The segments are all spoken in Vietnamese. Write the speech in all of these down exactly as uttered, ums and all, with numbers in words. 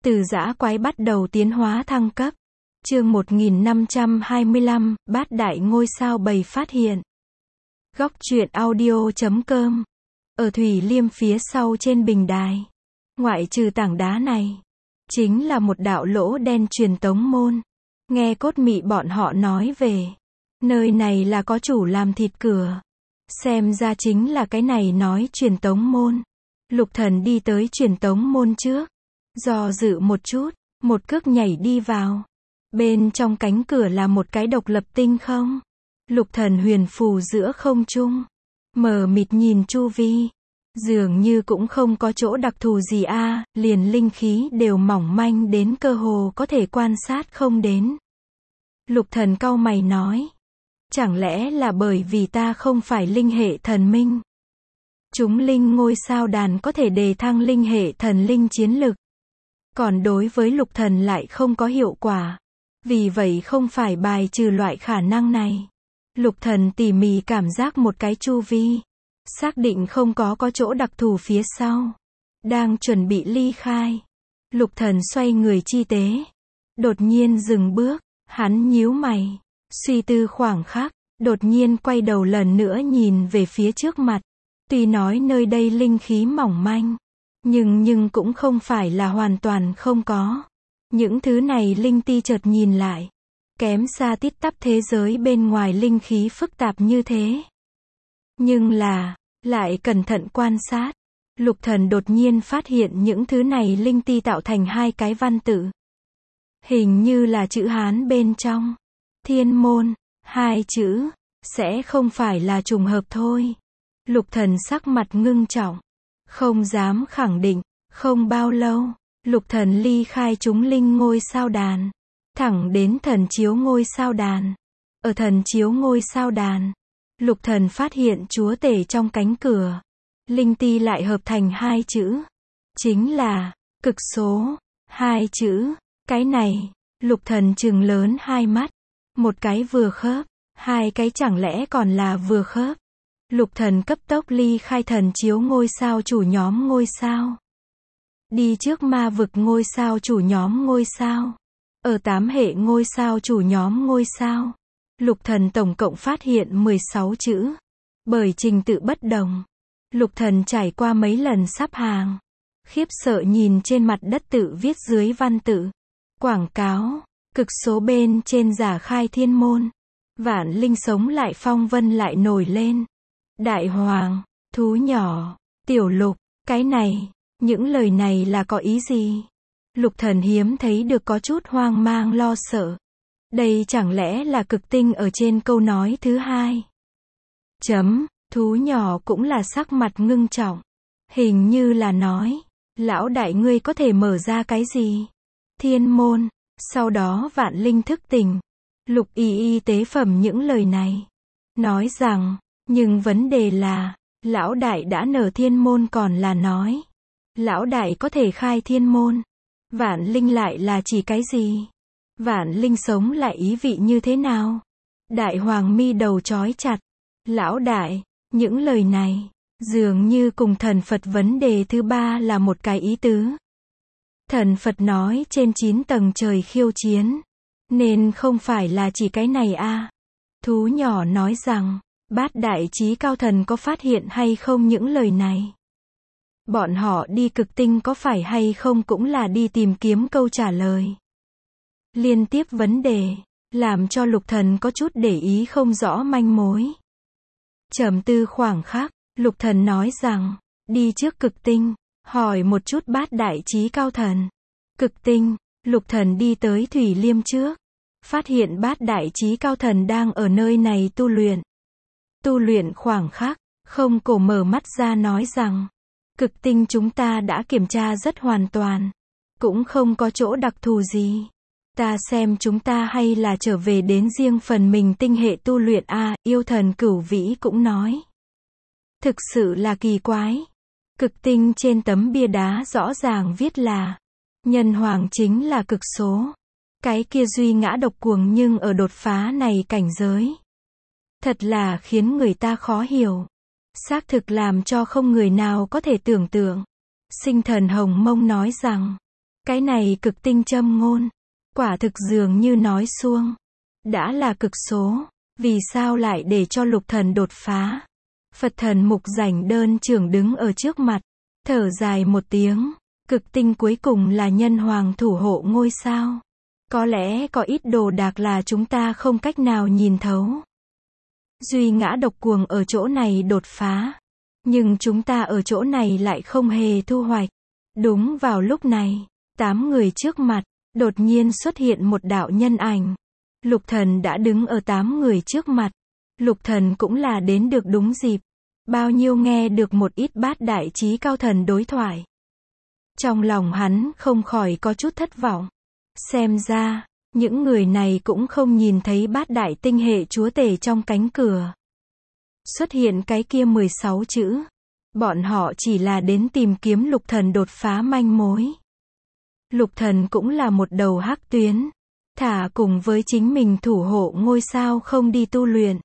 Từ dã quái bắt đầu tiến hóa thăng cấp. Chương một nghìn năm trăm hai mươi lăm, bát đại ngôi sao bầy phát hiện. Góc truyện audio chấm com. Ở Thủy Liêm phía sau trên bình đài, ngoại trừ tảng đá này, chính là một đạo lỗ đen truyền tống môn. Nghe cốt mị bọn họ nói về, nơi này là có chủ làm thịt cửa. Xem ra chính là cái này nói truyền tống môn. Lục Thần đi tới truyền tống môn trước, do dự một chút, một cước nhảy đi vào. Bên trong cánh cửa là một cái độc lập tinh không. Lục Thần huyền phù giữa không trung, mờ mịt nhìn chu vi, dường như cũng không có chỗ đặc thù gì a, à, liền linh khí đều mỏng manh đến cơ hồ có thể quan sát không đến. Lục Thần cau mày nói, chẳng lẽ là bởi vì ta không phải linh hệ thần minh? Chúng linh ngôi sao đàn có thể đề thăng linh hệ thần linh chiến lực, còn đối với Lục Thần lại không có hiệu quả. Vì vậy không phải bài trừ loại khả năng này. Lục Thần tỉ mỉ cảm giác một cái chu vi, xác định không có có chỗ đặc thù phía sau. Đang chuẩn bị ly khai, Lục Thần xoay người chi tế, đột nhiên dừng bước, hắn nhíu mày, suy tư khoảng khắc, đột nhiên quay đầu lần nữa nhìn về phía trước mặt. Tuy nói nơi đây linh khí mỏng manh, nhưng nhưng cũng không phải là hoàn toàn không có. Những thứ này linh ti chợt nhìn lại, kém xa tít tắp thế giới bên ngoài linh khí phức tạp như thế. Nhưng là, lại cẩn thận quan sát, Lục Thần đột nhiên phát hiện những thứ này linh ti tạo thành hai cái văn tự. Hình như là chữ Hán bên trong. Thiên môn, hai chữ, sẽ không phải là trùng hợp thôi. Lục Thần sắc mặt ngưng trọng, không dám khẳng định. Không bao lâu, Lục Thần ly khai chúng linh ngôi sao đàn, thẳng đến thần chiếu ngôi sao đàn. Ở thần chiếu ngôi sao đàn, Lục Thần phát hiện chúa tể trong cánh cửa. Linh ti lại hợp thành hai chữ, chính là cực số. Hai chữ, cái này, Lục Thần trừng lớn hai mắt. Một cái vừa khớp, hai cái chẳng lẽ còn là vừa khớp. Lục Thần cấp tốc ly khai thần chiếu ngôi sao chủ nhóm ngôi sao, đi trước ma vực ngôi sao chủ nhóm ngôi sao, ở tám hệ ngôi sao chủ nhóm ngôi sao. Lục Thần tổng cộng phát hiện mười sáu chữ. Bởi trình tự bất đồng, Lục Thần trải qua mấy lần sắp hàng, khiếp sợ nhìn trên mặt đất tự viết dưới văn tự. Quảng cáo, cực số bên trên giả khai thiên môn. Vạn linh sống lại phong vân lại nổi lên. Đại hoàng, thú nhỏ, tiểu lục, cái này, những lời này là có ý gì? Lục Thần hiếm thấy được có chút hoang mang lo sợ. Đây chẳng lẽ là cực tinh ở trên câu nói thứ hai? Chấm, thú nhỏ cũng là sắc mặt ngưng trọng. Hình như là nói, lão đại ngươi có thể mở ra cái gì? Thiên môn, sau đó vạn linh thức tỉnh. Lục y y tế phẩm những lời này, nói rằng, nhưng vấn đề là, lão đại đã nở thiên môn còn là nói, lão đại có thể khai thiên môn. Vạn linh lại là chỉ cái gì? Vạn linh sống lại ý vị như thế nào? Đại hoàng mi đầu chói chặt. Lão đại, những lời này, dường như cùng thần Phật vấn đề thứ ba là một cái ý tứ. Thần Phật nói trên chín tầng trời khiêu chiến, nên không phải là chỉ cái này a. À. Thú nhỏ nói rằng, bát đại chí cao thần có phát hiện hay không những lời này? Bọn họ đi cực tinh có phải hay không cũng là đi tìm kiếm câu trả lời. Liên tiếp vấn đề, làm cho Lục Thần có chút để ý không rõ manh mối. Trầm tư khoảng khắc, Lục Thần nói rằng, đi trước cực tinh, hỏi một chút bát đại chí cao thần. Cực tinh, Lục Thần đi tới Thủy Liêm trước, phát hiện bát đại chí cao thần đang ở nơi này tu luyện. Tu luyện khoảng khắc, không cổ mở mắt ra nói rằng, cực tinh chúng ta đã kiểm tra rất hoàn toàn, cũng không có chỗ đặc thù gì. Ta xem chúng ta hay là trở về đến riêng phần mình tinh hệ tu luyện a. À, yêu thần Cửu Vĩ cũng nói. Thực sự là kỳ quái. Cực tinh trên tấm bia đá rõ ràng viết là, nhân hoàng chính là cực số. Cái kia duy ngã độc cuồng nhưng ở đột phá này cảnh giới. Thật là khiến người ta khó hiểu. Xác thực làm cho không người nào có thể tưởng tượng. Sinh thần Hồng Mông nói rằng, Cái này cực tinh châm ngôn. Quả thực dường như nói suông. Đã là cực số. Vì sao lại để cho lục thần đột phá? Phật thần mục rảnh đơn trưởng đứng ở trước mặt. Thở dài một tiếng. Cực tinh cuối cùng là nhân hoàng thủ hộ ngôi sao. Có lẽ có ít đồ đạc là chúng ta không cách nào nhìn thấu. Duy ngã độc cuồng ở chỗ này đột phá. Nhưng chúng ta ở chỗ này lại không hề thu hoạch. Đúng vào lúc này, tám người trước mặt, đột nhiên xuất hiện một đạo nhân ảnh. Lục thần đã đứng ở tám người trước mặt. Lục thần cũng là đến được đúng dịp. Bao nhiêu nghe được một ít bát đại trí cao thần đối thoại. Trong lòng hắn không khỏi có chút thất vọng. Xem ra, những người này cũng không nhìn thấy bát đại tinh hệ chúa tể trong cánh cửa. Xuất hiện cái kia mười sáu chữ. Bọn họ chỉ là đến tìm kiếm lục thần đột phá manh mối. Lục thần cũng là một đầu hắc tuyến. Thả cùng với chính mình thủ hộ ngôi sao không đi tu luyện.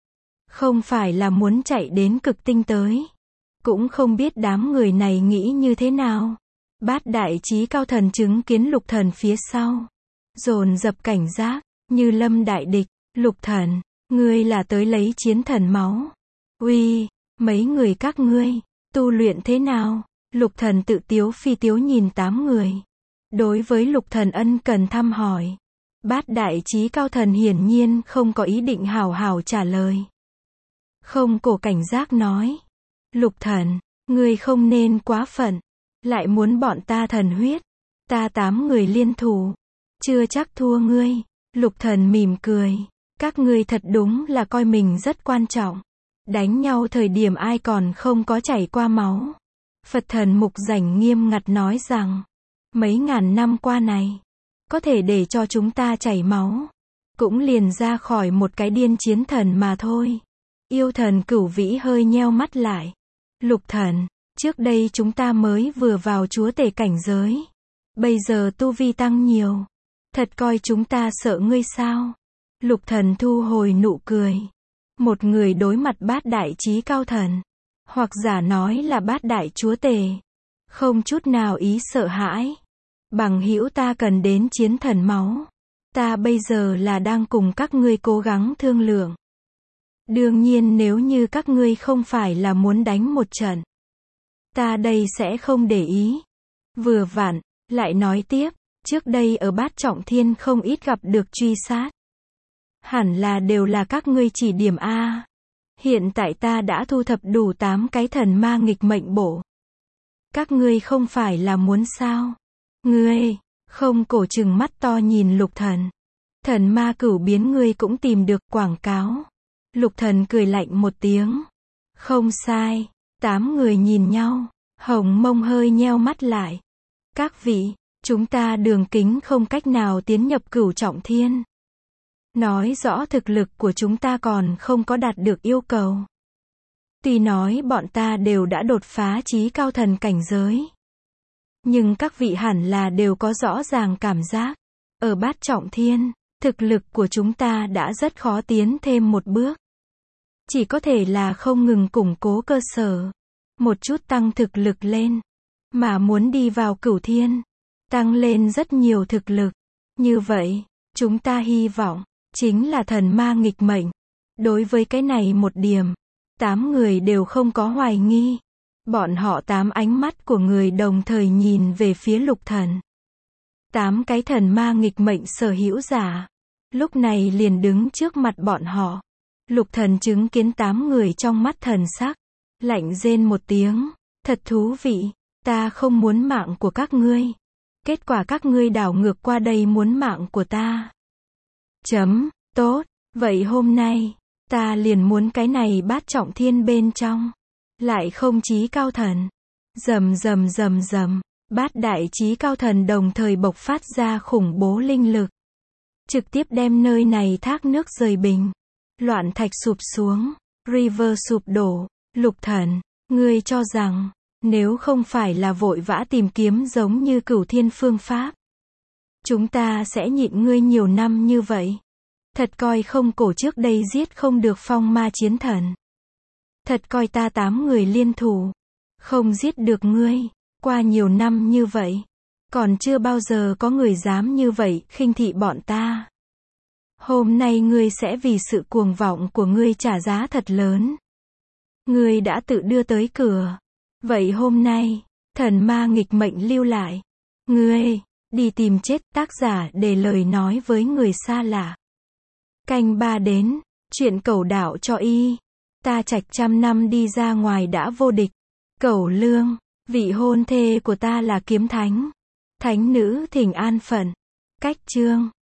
Không phải là muốn chạy đến cực tinh tới. Cũng không biết đám người này nghĩ như thế nào. Bát đại trí cao thần chứng kiến lục thần phía sau. Dồn dập cảnh giác, như lâm đại địch. Lục thần, ngươi là tới lấy chiến thần máu. Uy, mấy người các ngươi, tu luyện thế nào? Lục thần tự tiếu phi tiếu nhìn tám người. Đối với lục thần ân cần thăm hỏi. Bát đại trí cao thần hiển nhiên không có ý định hào hào trả lời. Không cổ cảnh giác nói. Lục thần, ngươi không nên quá phận. Lại muốn bọn ta thần huyết. Ta tám người liên thủ. Chưa chắc thua ngươi. Lục thần mỉm cười. Các ngươi thật đúng là coi mình rất quan trọng. Đánh nhau thời điểm ai còn không có chảy qua máu. Phật thần mục rảnh nghiêm ngặt nói rằng. Mấy ngàn năm qua này. Có thể để cho chúng ta chảy máu. Cũng liền ra khỏi một cái điên chiến thần mà thôi. Yêu thần cửu vĩ hơi nheo mắt lại. Lục thần, trước đây chúng ta mới vừa vào chúa tể cảnh giới. Bây giờ tu vi tăng nhiều. Thật coi chúng ta sợ ngươi sao? Lục thần thu hồi nụ cười. Một người đối mặt bát đại trí cao thần. Hoặc giả nói là bát đại chúa tể. Không chút nào ý sợ hãi. Bằng hữu ta cần đến chiến thần máu. Ta bây giờ là đang cùng các ngươi cố gắng thương lượng. Đương nhiên nếu như các ngươi không phải là muốn đánh một trận. Ta đây sẽ không để ý. Vừa vặn, lại nói tiếp, trước đây ở bát trọng thiên không ít gặp được truy sát. Hẳn là đều là các ngươi chỉ điểm A. Hiện tại ta đã thu thập đủ tám cái thần ma nghịch mệnh bổ. Các ngươi không phải là muốn sao? Ngươi, không cổ trừng mắt to nhìn lục thần. Thần ma cửu biến ngươi cũng tìm được quảng cáo. Lục thần cười lạnh một tiếng. Không sai, tám người nhìn nhau, hồng mông hơi nheo mắt lại. Các vị, chúng ta đường kính không cách nào tiến nhập cửu trọng thiên. Nói rõ thực lực của chúng ta còn không có đạt được yêu cầu. Tuy nói bọn ta đều đã đột phá chí cao thần cảnh giới. Nhưng các vị hẳn là đều có rõ ràng cảm giác. Ở bát trọng thiên, thực lực của chúng ta đã rất khó tiến thêm một bước. Chỉ có thể là không ngừng củng cố cơ sở. Một chút tăng thực lực lên. Mà muốn đi vào cửu thiên. Tăng lên rất nhiều thực lực. Như vậy, chúng ta hy vọng, chính là thần ma nghịch mệnh. Đối với cái này một điểm, tám người đều không có hoài nghi. Bọn họ tám ánh mắt của người đồng thời nhìn về phía lục thần. Tám cái thần ma nghịch mệnh sở hữu giả. Lúc này liền đứng trước mặt bọn họ. Lục thần chứng kiến tám người trong mắt thần sắc. Lạnh rên một tiếng. Thật thú vị. Ta không muốn mạng của các ngươi. Kết quả các ngươi đảo ngược qua đây muốn mạng của ta. Chấm, tốt. Vậy hôm nay, ta liền muốn cái này bát trọng thiên bên trong. Lại không chí cao thần. Rầm rầm rầm rầm. Bát đại chí cao thần đồng thời bộc phát ra khủng bố linh lực. Trực tiếp đem nơi này thác nước rời bình. Loạn thạch sụp xuống. River sụp đổ. Lục thần, ngươi cho rằng, nếu không phải là vội vã tìm kiếm giống như cửu thiên phương pháp. Chúng ta sẽ nhịn ngươi nhiều năm như vậy. Thật coi không cổ trước đây giết không được phong ma chiến thần. Thật coi ta tám người liên thủ. Không giết được ngươi. Qua nhiều năm như vậy. Còn chưa bao giờ có người dám như vậy, khinh thị bọn ta. Hôm nay ngươi sẽ vì sự cuồng vọng của ngươi trả giá thật lớn. Ngươi đã tự đưa tới cửa. Vậy hôm nay, thần ma nghịch mệnh lưu lại. Ngươi, đi tìm chết, tác giả để lời nói với người xa lạ. Canh ba đến, chuyện cẩu đạo cho y. Ta trạch trăm năm đi ra ngoài đã vô địch. Cẩu lương, vị hôn thê của ta là kiếm thánh. Thánh nữ thỉnh an phận. Cách chương.